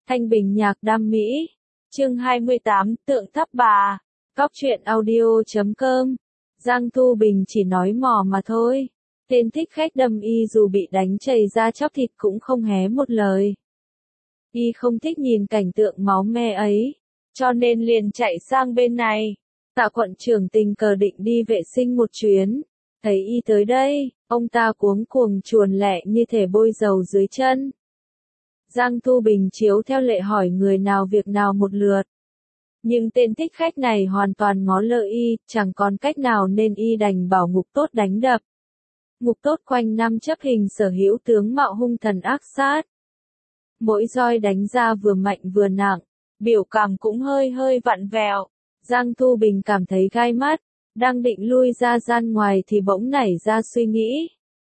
Thanh Bình nhạc đam mỹ. Chương 28, Tượng Tháp Bà. Cóc truyện audio.com. Giang Thu Bình chỉ nói mò mà thôi. Tên thích khách đâm y dù bị đánh chảy ra chóc thịt cũng không hé một lời. Y không thích nhìn cảnh tượng máu me ấy, cho nên liền chạy sang bên này. Tạ quận trưởng tình cờ định đi vệ sinh một chuyến. Thấy y tới đây, ông ta cuống cuồng chuồn lẹ như thể bôi dầu dưới chân. Giang Thu Bình chiếu theo lệ hỏi người nào việc nào một lượt. Nhưng tên thích khách này hoàn toàn ngó lơ y, chẳng còn cách nào nên y đành bảo Ngục Tốt đánh đập. Ngục Tốt quanh năm chấp hình sở hữu tướng mạo hung thần ác sát. Mỗi roi đánh ra vừa mạnh vừa nặng, biểu cảm cũng hơi hơi vặn vẹo. Giang Thu Bình cảm thấy gai mắt, đang định lui ra gian ngoài thì bỗng nảy ra suy nghĩ.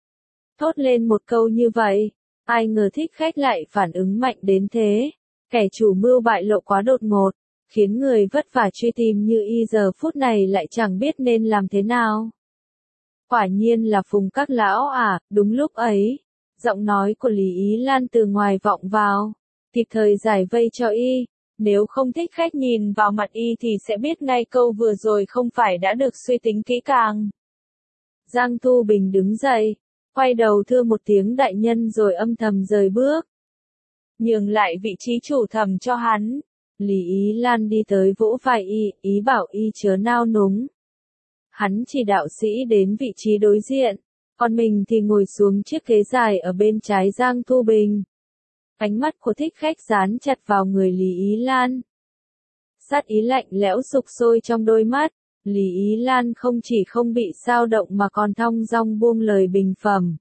Thốt lên một câu như vậy, ai ngờ thích khách lại phản ứng mạnh đến thế. Kẻ chủ mưu bại lộ quá đột ngột, khiến người vất vả truy tìm như y giờ phút này lại chẳng biết nên làm thế nào. Quả nhiên là Phùng các lão à, đúng lúc ấy, giọng nói của Lý Ý Lan từ ngoài vọng vào, kịp thời giải vây cho y. Nếu không thích khách nhìn vào mặt y thì sẽ biết ngay câu vừa rồi không phải đã được suy tính kỹ càng. Giang Thu Bình đứng dậy, quay đầu thưa một tiếng đại nhân rồi âm thầm rời bước. Nhường lại vị trí chủ thẩm cho hắn. Lý Ý Lan đi tới vỗ vai y, ý bảo y chớ nao núng. Hắn chỉ đạo sĩ đến vị trí đối diện, còn mình thì ngồi xuống chiếc ghế dài ở bên trái Giang Thu Bình. Ánh mắt của thích khách dán chặt vào người Lý Ý Lan. Sát ý lạnh lẽo sục sôi trong đôi mắt, Lý Ý Lan không chỉ không bị sao động mà còn thong dong buông lời bình phẩm.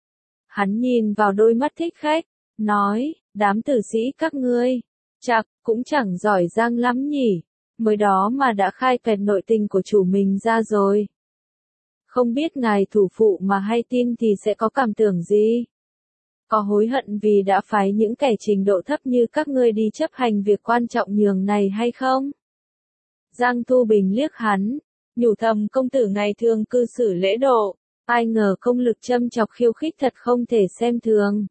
Hắn nhìn vào đôi mắt thích khách, nói, đám tử sĩ các ngươi, chắc cũng chẳng giỏi giang lắm nhỉ, mới đó mà đã khai quẹt nội tình của chủ mình ra rồi. Không biết ngài thủ phụ mà hay tin thì sẽ có cảm tưởng gì? Có hối hận vì đã phái những kẻ trình độ thấp như các ngươi đi chấp hành việc quan trọng nhường này hay không? Giang Thu Bình liếc hắn, nhủ thầm công tử ngày thường cư xử lễ độ, ai ngờ công lực châm chọc khiêu khích thật không thể xem thường.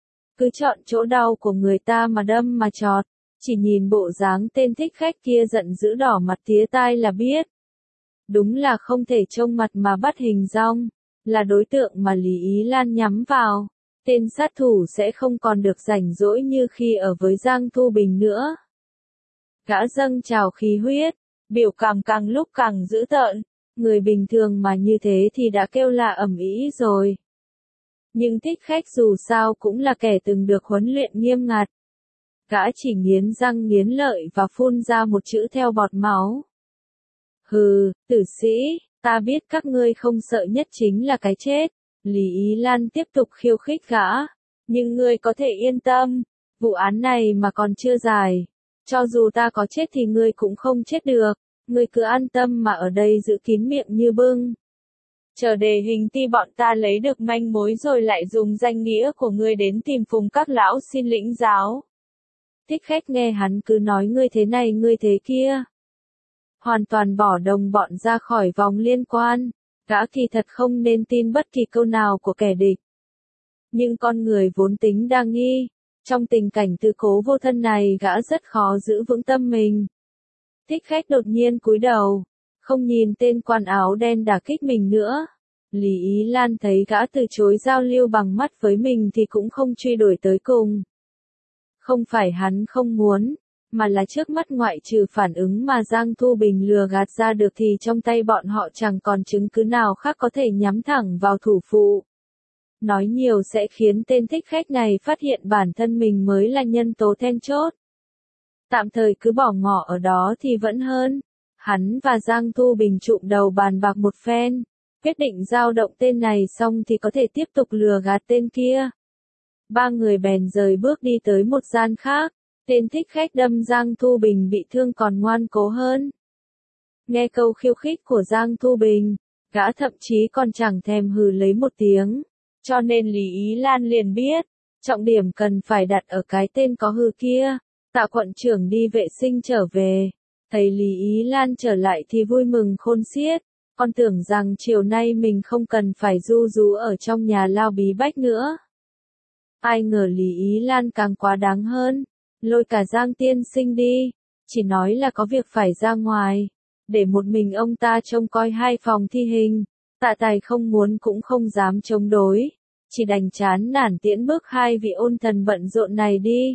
Cứ chọn chỗ đau của người ta mà đâm mà chọt, chỉ nhìn bộ dáng tên thích khách kia giận dữ đỏ mặt tía tai là biết. Đúng là không thể trông mặt mà bắt hình dong, là đối tượng mà Lý Ý Lan nhắm vào. Tên sát thủ sẽ không còn được rảnh rỗi như khi ở với Giang Thu Bình nữa. Gã dâng trào khí huyết, biểu cảm càng lúc càng dữ tợn, người bình thường mà như thế thì đã kêu là ầm ĩ rồi. Nhưng thích khách dù sao cũng là kẻ từng được huấn luyện nghiêm ngặt. Gã chỉ nghiến răng nghiến lợi và phun ra một chữ theo bọt máu. Hừ, tử sĩ, ta biết các ngươi không sợ nhất chính là cái chết. Lý Ý Lan tiếp tục khiêu khích gã. Nhưng ngươi có thể yên tâm, vụ án này mà còn chưa giải. Cho dù ta có chết thì ngươi cũng không chết được. Ngươi cứ an tâm mà ở đây giữ kín miệng như bưng. Chờ đề hình ti bọn ta lấy được manh mối rồi lại dùng danh nghĩa của ngươi đến tìm Phùng các lão xin lĩnh giáo. Thích khách nghe hắn cứ nói ngươi thế này ngươi thế kia. Hoàn toàn bỏ đồng bọn ra khỏi vòng liên quan. Gã kỳ thật không nên tin bất kỳ câu nào của kẻ địch. Nhưng con người vốn tính đa nghi. Trong tình cảnh tư cố vô thân này gã rất khó giữ vững tâm mình. Thích khách đột nhiên cúi đầu. Không nhìn tên quan áo đen đả kích mình nữa. Lý Ý Lan thấy gã từ chối giao lưu bằng mắt với mình thì cũng không truy đuổi tới cùng. Không phải hắn không muốn, mà là trước mắt ngoại trừ phản ứng mà Giang Thu Bình lừa gạt ra được thì trong tay bọn họ chẳng còn chứng cứ nào khác có thể nhắm thẳng vào thủ phụ. Nói nhiều sẽ khiến tên thích khách này phát hiện bản thân mình mới là nhân tố then chốt. Tạm thời cứ bỏ ngỏ ở đó thì vẫn hơn. Hắn và Giang Thu Bình trụm đầu bàn bạc một phen, quyết định giao động tên này xong thì có thể tiếp tục lừa gạt tên kia. Ba người bèn rời bước đi tới một gian khác. Tên thích khách đâm Giang Thu Bình bị thương còn ngoan cố hơn. Nghe câu khiêu khích của Giang Thu Bình, gã thậm chí còn chẳng thèm hừ lấy một tiếng. Cho nên Lý Ý Lan liền biết, trọng điểm cần phải đặt ở cái tên có hừ kia. Tạ quận trưởng đi vệ sinh trở về, thấy Lý Ý Lan trở lại thì vui mừng khôn xiết. Con tưởng rằng chiều nay mình không cần phải ru rú ở trong nhà lao bí bách nữa. Ai ngờ Lý Ý Lan càng quá đáng hơn. lôi cả Giang tiên sinh đi, chỉ nói là có việc phải ra ngoài, để một mình ông ta trông coi 2 phòng thi hình. Tạ Tài không muốn cũng không dám chống đối, chỉ đành chán nản tiễn bước 2 vị ôn thần bận rộn này đi.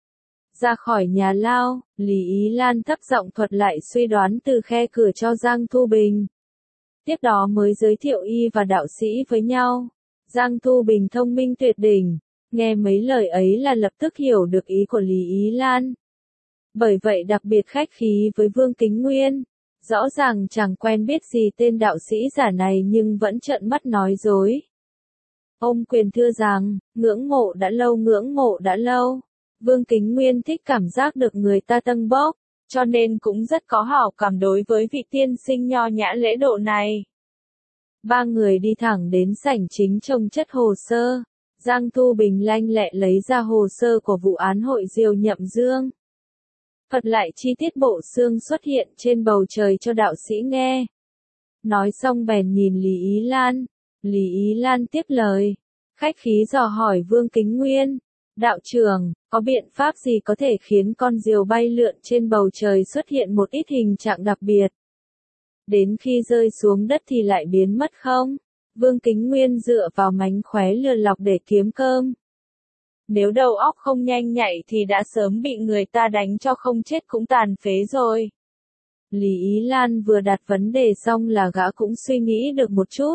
Ra khỏi nhà lao, Lý Ý Lan thấp giọng thuật lại suy đoán từ khe cửa cho Giang Thu Bình. Tiếp đó mới giới thiệu y và đạo sĩ với nhau. Giang Thu Bình thông minh tuyệt đỉnh, nghe mấy lời ấy là lập tức hiểu được ý của Lý Ý Lan. Bởi vậy đặc biệt khách khí với Vương Kính Nguyên. Rõ ràng chẳng quen biết gì tên đạo sĩ giả này nhưng vẫn trợn mắt nói dối. Ông quyền thưa rằng, ngưỡng mộ đã lâu. Vương Kính Nguyên thích cảm giác được người ta tâng bốc, cho nên cũng rất có hảo cảm đối với vị tiên sinh nho nhã lễ độ này. 3 người đi thẳng đến sảnh chính trông chất hồ sơ. Giang Thu Bình lanh lẹ lấy ra hồ sơ của vụ án hội Diều Nhậm Dương. Thuật lại chi tiết bộ xương xuất hiện trên bầu trời cho đạo sĩ nghe. Nói xong bèn nhìn Lý Ý Lan. Lý Ý Lan tiếp lời. Khách khí dò hỏi Vương Kính Nguyên. Đạo trưởng, có biện pháp gì có thể khiến con diều bay lượn trên bầu trời xuất hiện một ít hình trạng đặc biệt? Đến khi rơi xuống đất thì lại biến mất không? Vương Kính Nguyên dựa vào mánh khóe lừa lọc để kiếm cơm. Nếu đầu óc không nhanh nhạy thì đã sớm bị người ta đánh cho không chết cũng tàn phế rồi. Lý Ý Lan vừa đặt vấn đề xong là gã cũng suy nghĩ được một chút.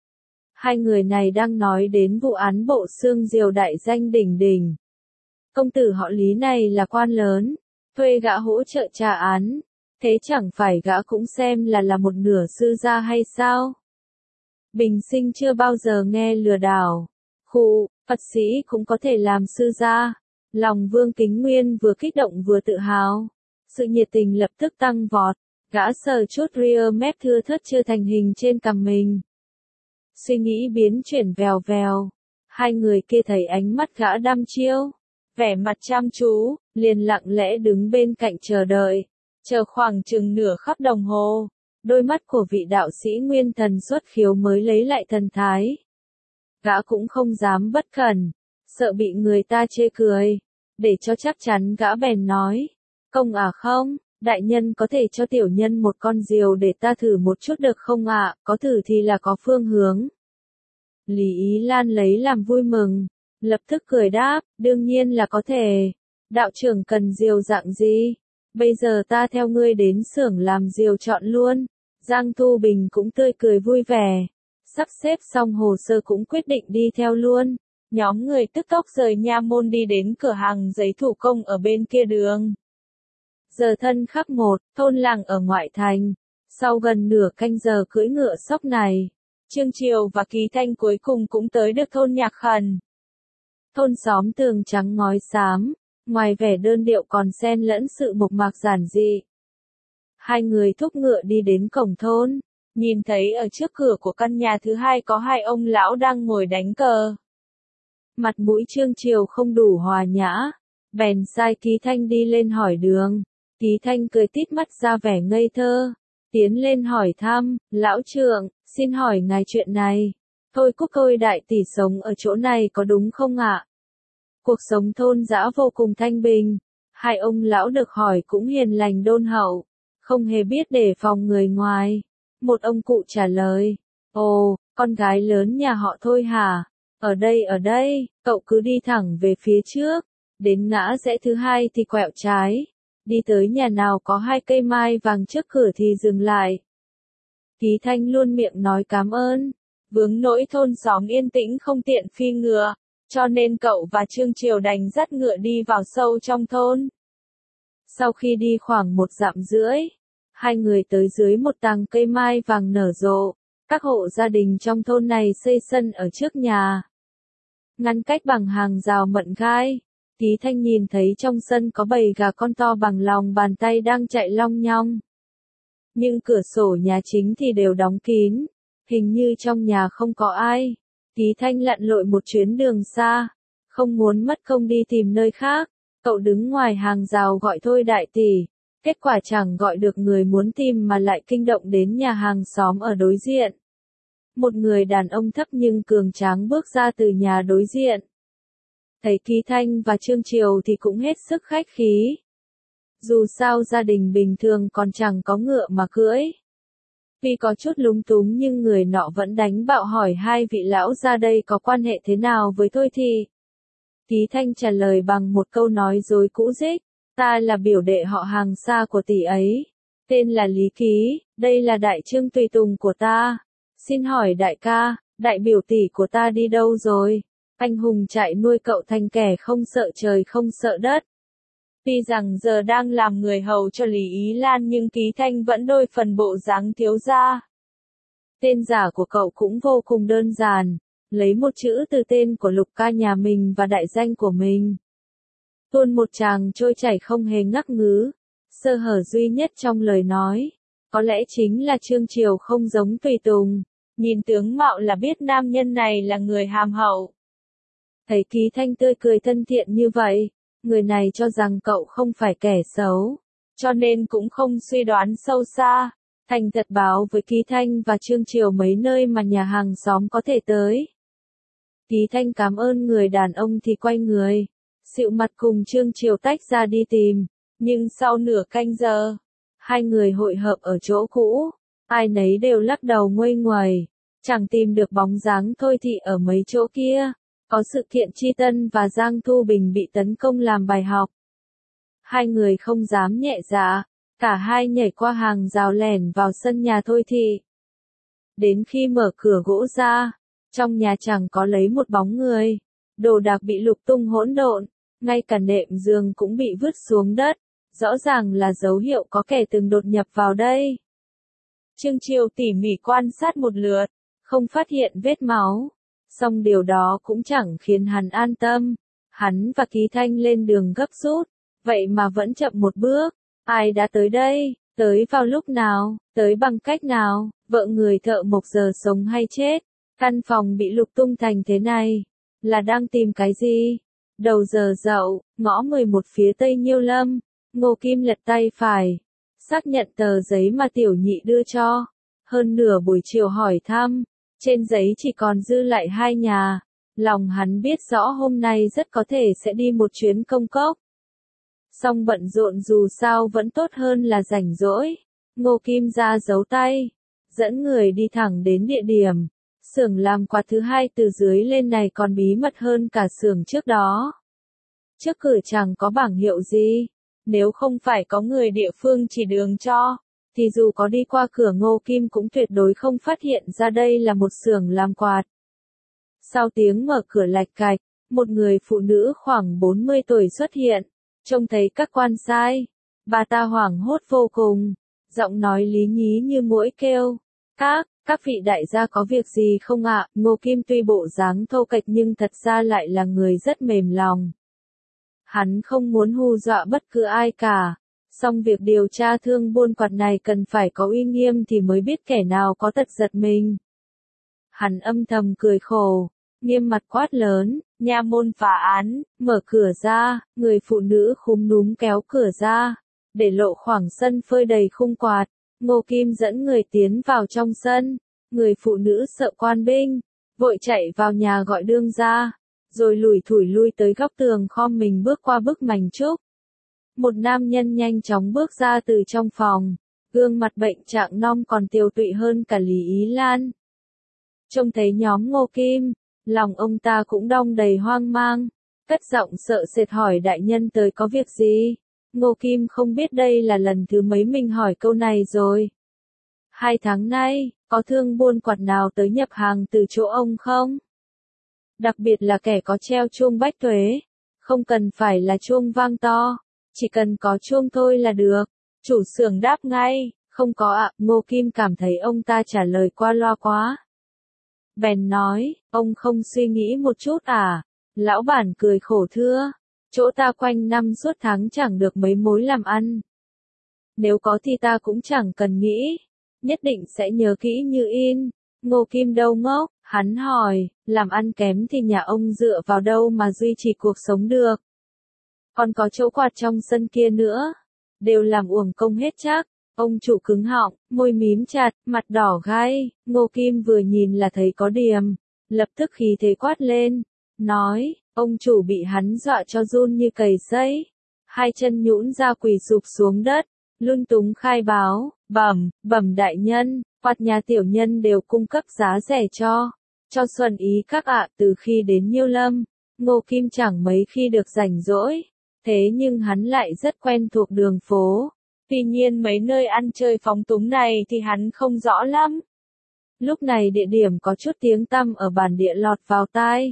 2 người này đang nói đến vụ án bộ xương diều đại danh đỉnh đỉnh. Công tử họ Lý này là quan lớn, thuê gã hỗ trợ tra án, thế chẳng phải gã cũng xem là một nửa sư gia hay sao? Bình sinh chưa bao giờ nghe lừa đảo. Khụ, Phật sĩ cũng có thể làm sư gia. Lòng Vương Kính Nguyên vừa kích động vừa tự hào. Sự nhiệt tình lập tức tăng vọt. Gã sờ chút ria mép thưa thớt chưa thành hình trên cằm mình. Suy nghĩ biến chuyển vèo vèo. 2 người kia thấy ánh mắt gã đăm chiêu, vẻ mặt chăm chú, liền lặng lẽ đứng bên cạnh chờ đợi. Chờ khoảng chừng nửa khắc đồng hồ, đôi mắt của vị đạo sĩ nguyên thần xuất khiếu mới lấy lại thần thái. Gã cũng không dám bất cẩn, sợ bị người ta chê cười. Để cho chắc chắn gã bèn nói. Công à không, đại nhân có thể cho tiểu nhân một con diều để ta thử một chút được không ạ? Có thử thì là có phương hướng. Lý Ý Lan lấy làm vui mừng, lập tức cười đáp, đương nhiên là có thể. Đạo trưởng cần diều dạng gì? Bây giờ ta theo ngươi đến xưởng làm diều chọn luôn. Giang Thu Bình cũng tươi cười vui vẻ. Sắp xếp xong hồ sơ cũng quyết định đi theo luôn. Nhóm người tức tốc rời nha môn đi đến cửa hàng giấy thủ công ở bên kia đường. Giờ thân khắc 1, thôn làng ở ngoại thành. Sau gần nửa canh giờ cưỡi ngựa sóc này, Trương Triều và Kỳ Thanh cuối cùng cũng tới được thôn Nhạc Khẩn. Thôn xóm tường trắng ngói xám, ngoài vẻ đơn điệu còn xen lẫn sự mộc mạc giản dị. 2 người thúc ngựa đi đến cổng thôn, nhìn thấy ở trước cửa của căn nhà thứ 2 có 2 ông lão đang ngồi đánh cờ. Mặt mũi Trương Triều không đủ hòa nhã, bèn sai Kỳ Thanh đi lên hỏi đường. Kỳ Thanh cười tít mắt ra vẻ ngây thơ, tiến lên hỏi thăm, lão trưởng, xin hỏi ngài chuyện này. Thôi Cúc tôi đại tỷ sống ở chỗ này có đúng không ạ? Cuộc sống thôn dã vô cùng thanh bình. 2 ông lão được hỏi cũng hiền lành đôn hậu, không hề biết đề phòng người ngoài. Một ông cụ trả lời, ồ, con gái lớn nhà họ thôi hả? Ở đây, cậu cứ đi thẳng về phía trước, đến ngã rẽ thứ 2 thì quẹo trái. Đi tới nhà nào có 2 cây mai vàng trước cửa thì dừng lại. Kỳ Thanh luôn miệng nói cảm ơn. Vướng nỗi thôn xóm yên tĩnh không tiện phi ngựa, cho nên cậu và Trương Triều đành dắt ngựa đi vào sâu trong thôn. Sau khi đi khoảng 1 dặm rưỡi, 2 người tới dưới một tàng cây mai vàng nở rộ. Các hộ gia đình trong thôn này xây sân ở trước nhà, ngăn cách bằng hàng rào mận gai. Kỳ Thanh nhìn thấy trong sân có bầy gà con to bằng lòng bàn tay đang chạy long nhong. Nhưng cửa sổ nhà chính thì đều đóng kín, hình như trong nhà không có ai. Kỳ Thanh lặn lội một chuyến đường xa, không muốn mất công đi tìm nơi khác. Cậu đứng ngoài hàng rào gọi thôi đại tỷ, kết quả chẳng gọi được người muốn tìm mà lại kinh động đến nhà hàng xóm ở đối diện. Một người đàn ông thấp nhưng cường tráng bước ra từ nhà đối diện. Thấy Ký Thanh và Trương Triều thì cũng hết sức khách khí. Dù sao gia đình bình thường còn chẳng có ngựa mà cưỡi. Tuy có chút lúng túng nhưng người nọ vẫn đánh bạo hỏi hai vị lão ra đây có quan hệ thế nào với Thôi Thị. Ký Thanh trả lời bằng một câu nói dối cũ rích, ta là biểu đệ họ hàng xa của tỷ ấy, tên là Lý Ký, đây là đại trương tùy tùng của ta. Xin hỏi đại ca, đại biểu tỷ của ta đi đâu rồi? Anh hùng trại nuôi cậu thành kẻ không sợ trời không sợ đất. Tuy rằng giờ đang làm người hầu cho Lý Ý Lan nhưng Ký Thanh vẫn đôi phần bộ dáng thiếu gia. Tên giả của cậu cũng vô cùng đơn giản, lấy một chữ từ tên của Lục ca nhà mình và đại danh của mình. Tuôn một tràng trôi chảy không hề ngắc ngứ, sơ hở duy nhất trong lời nói, có lẽ chính là Trương Triều không giống tùy tùng, nhìn tướng mạo là biết nam nhân này là người hàm hậu. Thấy Ký Thanh tươi cười thân thiện như vậy, người này cho rằng cậu không phải kẻ xấu, cho nên cũng không suy đoán sâu xa, thành thật báo với Ký Thanh và Trương Triều mấy nơi mà nhà hàng xóm có thể tới. Ký Thanh cảm ơn người đàn ông thì quay người, xịu mặt cùng Trương Triều tách ra đi tìm, nhưng sau nửa canh giờ, hai người hội hợp ở chỗ cũ, ai nấy đều lắc đầu nguây nguẩy, chẳng tìm được bóng dáng Thôi Thị ở mấy chỗ kia. Có sự kiện Chi Tân và Giang Thu Bình bị tấn công làm bài học. Hai người không dám nhẹ dạ, cả hai nhảy qua hàng rào lẻn vào sân nhà Thôi Thị. Đến khi mở cửa gỗ ra, trong nhà chẳng có lấy một bóng người, đồ đạc bị lục tung hỗn độn, ngay cả nệm giường cũng bị vứt xuống đất, rõ ràng là dấu hiệu có kẻ từng đột nhập vào đây. Trương Triều tỉ mỉ quan sát một lượt, không phát hiện vết máu. Song điều đó cũng chẳng khiến hắn an tâm, hắn và Ký Thanh lên đường gấp rút, vậy mà vẫn chậm một bước, ai đã tới đây, tới vào lúc nào, tới bằng cách nào, vợ người thợ mộc giờ sống hay chết, căn phòng bị lục tung thành thế này, là đang tìm cái gì? Đầu giờ dậu, ngõ 11 phía tây Nhiêu Lâm, Ngô Kim lật tay phải, xác nhận tờ giấy mà tiểu nhị đưa cho, hơn nửa buổi chiều hỏi thăm. Trên giấy chỉ còn dư lại hai nhà, lòng hắn biết rõ hôm nay rất có thể sẽ đi một chuyến công cốc. Song bận rộn dù sao vẫn tốt hơn là rảnh rỗi. Ngô Kim ra giấu tay, dẫn người đi thẳng đến địa điểm. Xưởng làm quạt thứ hai từ dưới lên này còn bí mật hơn cả xưởng trước đó. Trước cửa chẳng có bảng hiệu gì, nếu không phải có người địa phương chỉ đường cho, thì dù có đi qua cửa Ngô Kim cũng tuyệt đối không phát hiện ra đây là một xưởng làm quạt. Sau tiếng mở cửa lạch cạch, một người phụ nữ khoảng 40 tuổi xuất hiện, trông thấy các quan sai. Bà ta hoảng hốt vô cùng, giọng nói lý nhí như muỗi kêu. Các vị đại gia có việc gì không ạ? Ngô Kim tuy bộ dáng thô kệch nhưng thật ra lại là người rất mềm lòng. Hắn không muốn hù dọa bất cứ ai cả. Song việc điều tra thương buôn quạt này cần phải có uy nghiêm thì mới biết kẻ nào có tật giật mình. Hắn âm thầm cười khổ, nghiêm mặt quát lớn, nha môn phá án, mở cửa ra, người phụ nữ khúm núm kéo cửa ra, để lộ khoảng sân phơi đầy khung quạt. Ngô Kim dẫn người tiến vào trong sân, người phụ nữ sợ quan binh, vội chạy vào nhà gọi đương gia, rồi lủi thủi lui tới góc tường khom mình bước qua bức mảnh trúc. Một nam nhân nhanh chóng bước ra từ trong phòng, gương mặt bệnh trạng non còn tiều tụy hơn cả Lý Ý Lan. Trông thấy nhóm Ngô Kim, lòng ông ta cũng đong đầy hoang mang, cất giọng sợ sệt hỏi đại nhân tới có việc gì. Ngô Kim không biết đây là lần thứ mấy mình hỏi câu này rồi. 2 tháng nay, có thương buôn quạt nào tới nhập hàng từ chỗ ông không? Đặc biệt là kẻ có treo chuông bách tuế, không cần phải là chuông vang to. Chỉ cần có chuông thôi là được. Chủ xưởng đáp ngay, không có ạ. Ngô Kim cảm thấy ông ta trả lời qua loa quá. Bèn nói, ông không suy nghĩ một chút à? Lão bản cười khổ thưa, chỗ ta quanh năm suốt tháng chẳng được mấy mối làm ăn. Nếu có thì ta cũng chẳng cần nghĩ, nhất định sẽ nhớ kỹ như in. Ngô Kim đâu ngốc, hắn hỏi, làm ăn kém thì nhà ông dựa vào đâu mà duy trì cuộc sống được? Còn có chỗ quạt trong sân kia nữa, đều làm uổng công hết chắc. Ông chủ cứng họng, môi mím chặt, mặt đỏ gai. Ngô Kim vừa nhìn là thấy có điểm, lập tức khí thế quát lên, nói, Ông chủ bị hắn dọa cho run như cầy sấy, hai chân nhũn ra quỳ sụp xuống đất, lung túng khai báo, bẩm đại nhân, quạt nhà tiểu nhân đều cung cấp giá rẻ cho Xuân Ý các ạ. Từ khi đến Nhiêu Lâm, Ngô Kim chẳng mấy khi được rảnh rỗi, thế nhưng hắn lại rất quen thuộc đường phố. Tuy nhiên mấy nơi ăn chơi phóng túng này thì hắn không rõ lắm. Lúc này địa điểm có chút tiếng tăm ở bản địa lọt vào tai.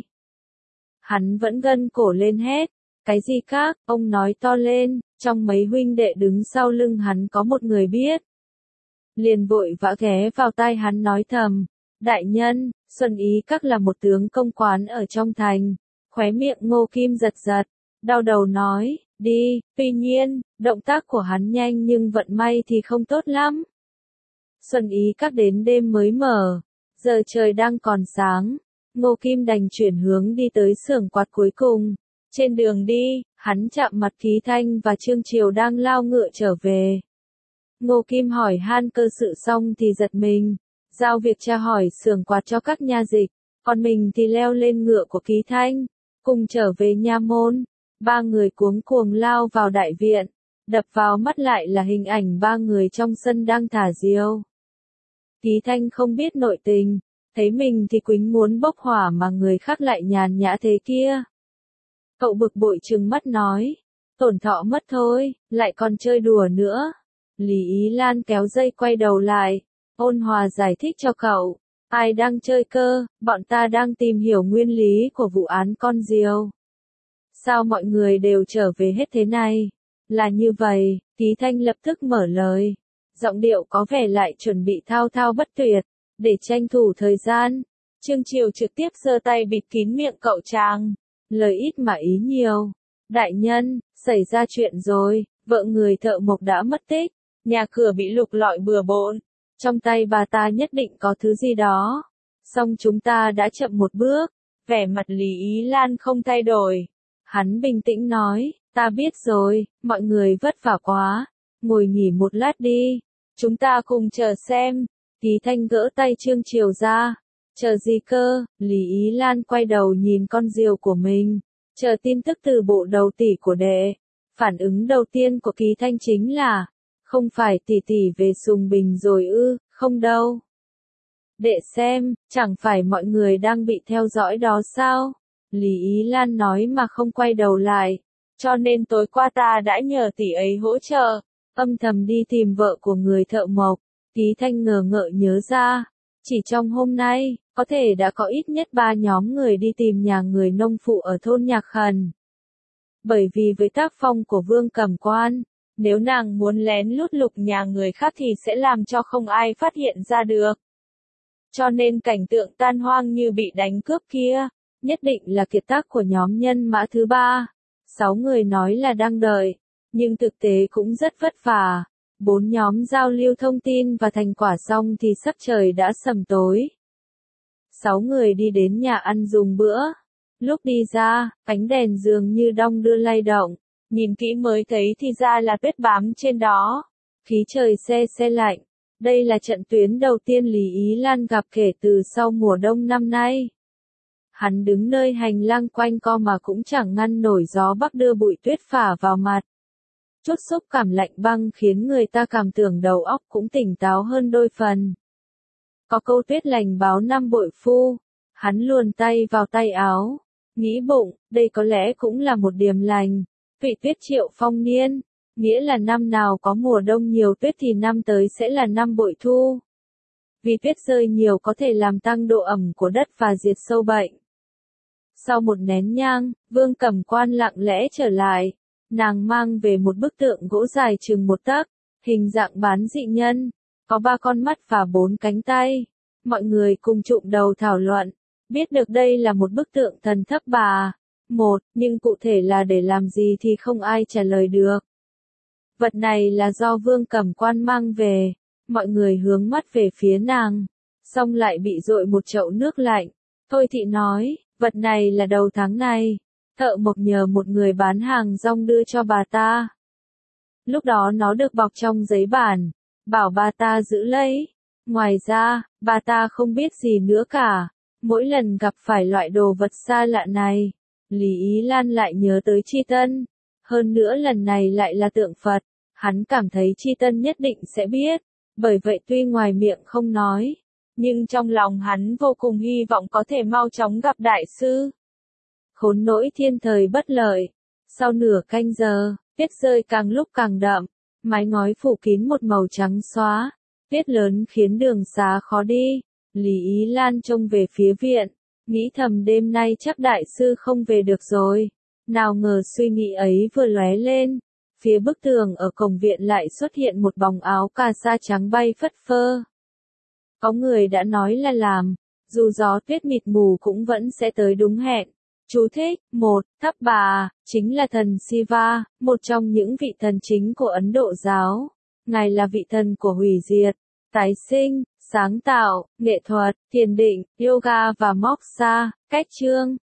Hắn vẫn gân cổ lên hét, cái gì các, ông nói to lên, trong mấy huynh đệ đứng sau lưng hắn có một người biết. Liền vội vã ghé vào tai hắn nói thầm, đại nhân, Xuân Ý các là một tướng công quán ở trong thành. Khóe miệng Ngô Kim giật giật, đau đầu nói, đi. Tuy nhiên, động tác của hắn nhanh nhưng vận may thì không tốt lắm. Xuân Ý các đến đêm mới mở, giờ trời đang còn sáng, Ngô Kim đành chuyển hướng đi tới xưởng quạt cuối cùng. Trên đường đi, hắn chạm mặt Ký Thanh và Trương Triều đang lao ngựa trở về. Ngô Kim hỏi han cơ sự xong thì giật mình, giao việc tra hỏi xưởng quạt cho các nha dịch, còn mình thì leo lên ngựa của Ký Thanh, cùng trở về nha môn. Ba người cuống cuồng lao vào đại viện, đập vào mắt lại là hình ảnh ba người trong sân đang thả diều. Ký Thanh không biết nội tình, thấy mình thì quýnh muốn bốc hỏa mà người khác lại nhàn nhã thế kia. Cậu bực bội trừng mắt nói, tổn thọ mất thôi, lại còn chơi đùa nữa. Lý Ý Lan kéo dây quay đầu lại, ôn hòa giải thích cho cậu, ai đang chơi cơ, bọn ta đang tìm hiểu nguyên lý của vụ án con diều. Sao mọi người đều trở về hết thế này? Là như vậy, Ký Thanh lập tức mở lời, giọng điệu có vẻ lại chuẩn bị thao thao bất tuyệt, để tranh thủ thời gian. Trương Triều trực tiếp giơ tay bịt kín miệng cậu chàng, lời ít mà ý nhiều. Đại nhân, xảy ra chuyện rồi, vợ người thợ mộc đã mất tích, nhà cửa bị lục lọi bừa bộn, trong tay bà ta nhất định có thứ gì đó. Song chúng ta đã chậm một bước. Vẻ mặt Lý Ý Lan không thay đổi. Hắn bình tĩnh nói, ta biết rồi, mọi người vất vả quá, ngồi nghỉ một lát đi, chúng ta cùng chờ xem. Ký Thanh gỡ tay Trương Triều ra, chờ gì cơ? Lý Ý Lan quay đầu nhìn con diều của mình, chờ tin tức từ bộ đầu tỷ của đệ. Phản ứng đầu tiên của Ký Thanh chính là, không phải tỷ tỷ về Sùng Bình rồi ư? Không đâu. Đệ xem, chẳng phải mọi người đang bị theo dõi đó sao? Lý Ý Lan nói mà không quay đầu lại. Cho nên tối qua ta đã nhờ tỷ ấy hỗ trợ, âm thầm đi tìm vợ của người thợ mộc. Ký Thanh ngờ ngợ nhớ ra, chỉ trong hôm nay, có thể đã có ít nhất 3 nhóm người đi tìm nhà người nông phụ ở thôn Nhạc Khẩn. Bởi vì với tác phong của Vương Cẩm Quan, nếu nàng muốn lén lút lục nhà người khác thì sẽ làm cho không ai phát hiện ra được. Cho nên cảnh tượng tan hoang như bị đánh cướp kia, nhất định là kiệt tác của nhóm nhân mã thứ 3. 6 người nói là đang đợi, nhưng thực tế cũng rất vất vả. 4 nhóm giao lưu thông tin và thành quả xong thì sắc trời đã sầm tối. 6 người đi đến nhà ăn dùng bữa. Lúc đi ra, ánh đèn dường như đong đưa lay động, nhìn kỹ mới thấy thì ra là vết bám trên đó. Khí trời se lạnh. Đây là trận tuyến đầu tiên Lý Ý Lan gặp kể từ sau mùa đông năm nay. Hắn đứng nơi hành lang quanh co mà cũng chẳng ngăn nổi gió bắc đưa bụi tuyết phả vào mặt. Chút xúc cảm lạnh băng khiến người ta cảm tưởng đầu óc cũng tỉnh táo hơn đôi phần. Có câu tuyết lành báo năm bội phu. Hắn luồn tay vào tay áo, nghĩ bụng, đây có lẽ cũng là một điềm lành. Vị tuyết triệu phong niên, nghĩa là năm nào có mùa đông nhiều tuyết thì năm tới sẽ là năm bội thu. Vì tuyết rơi nhiều có thể làm tăng độ ẩm của đất và diệt sâu bệnh. Sau một nén nhang, Vương Cẩm Quan lặng lẽ trở lại. Nàng mang về một bức tượng gỗ dài chừng 1 tấc, hình dạng bán dị nhân, có 3 con mắt và 4 cánh tay. Mọi người cùng chụm đầu thảo luận, biết được đây là một bức tượng thần thấp bà. Nhưng cụ thể là để làm gì thì không ai trả lời được. Vật này là do Vương Cẩm Quan mang về, mọi người hướng mắt về phía nàng, xong lại bị dội một chậu nước lạnh. Thôi thị nói, vật này là đầu tháng này, thợ mộc nhờ một người bán hàng rong đưa cho bà ta. Lúc đó nó được bọc trong giấy bản, bảo bà ta giữ lấy. Ngoài ra, bà ta không biết gì nữa cả, mỗi lần gặp phải loại đồ vật xa lạ này, Lý Ý Lan lại nhớ tới Chi Tân. Hơn nữa lần này lại là tượng Phật. Hắn cảm thấy Chi Tân nhất định sẽ biết. Bởi vậy tuy ngoài miệng không nói, nhưng trong lòng hắn vô cùng hy vọng có thể mau chóng gặp đại sư. Khốn nỗi thiên thời bất lợi. Sau nửa canh giờ, tuyết rơi càng lúc càng đậm, mái ngói phủ kín một màu trắng xóa. Tuyết lớn khiến đường xá khó đi. Lý Ý Lan trông về phía viện, nghĩ thầm đêm nay chắc đại sư không về được rồi. Nào ngờ suy nghĩ ấy vừa lóe lên, phía bức tường ở cổng viện lại xuất hiện một bóng áo cà sa trắng bay phất phơ. Có người đã nói là làm, dù gió tuyết mịt mù cũng vẫn sẽ tới đúng hẹn. Chú thích, 1. Tháp Bà, chính là thần Shiva, một trong những vị thần chính của Ấn Độ giáo. Ngài là vị thần của hủy diệt, tái sinh, sáng tạo, nghệ thuật, thiền định, yoga và moksha. Cách chương